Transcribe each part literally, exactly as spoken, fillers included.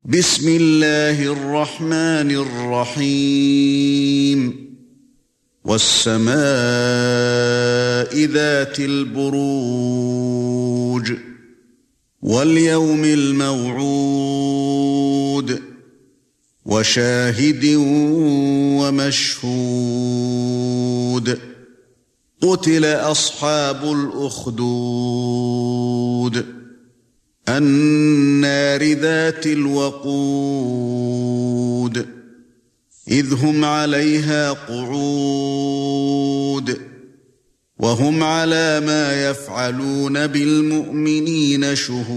بسم الله الرحمن الرحيم والسماء ذات البروج واليوم الموعود وشاهد ومشهود قتل أصحاب الأخدود النار ذات الوقود إذ هم عليها قعود وهم على ما يفعلون بالمؤمنين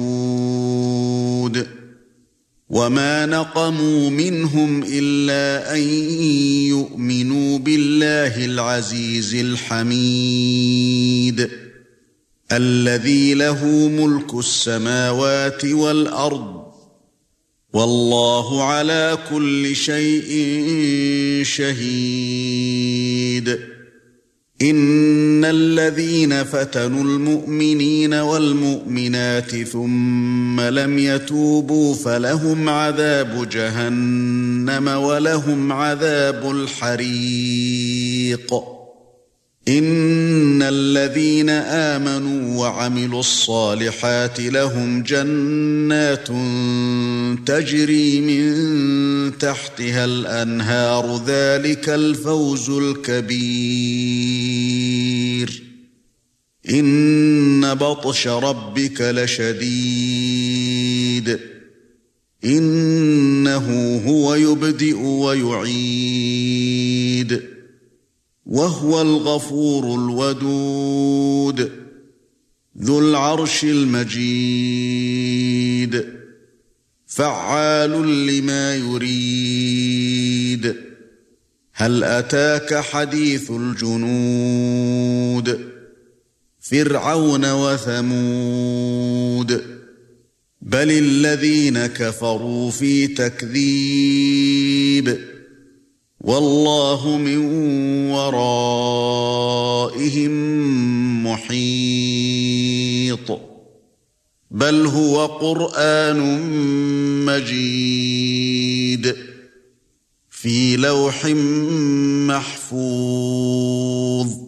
شهود وما نقموا منهم إلا أن يؤمنوا بالله العزيز الحميد الذي له ملك السماوات والأرض والله على كل شيء شهيد إن الذين فتنوا المؤمنين والمؤمنات ثم لم يتوبوا فلهم عذاب جهنم ولهم عذاب الحريق إن الذين آمنوا وعملوا الصالحات لهم جنات تجري من تحتها الأنهار ذلك الفوز الكبير إن بطش ربك لشديد إنه هو يبدئ ويعيد وهو الغفور الودود ذو العرش المجيد فعال لما يريد هل أتاك حديث الجنود فرعون وثمود بل الذين كفروا في تكذيب والله من ورائهم محيط بل هو قرآن مجيد في لوح محفوظ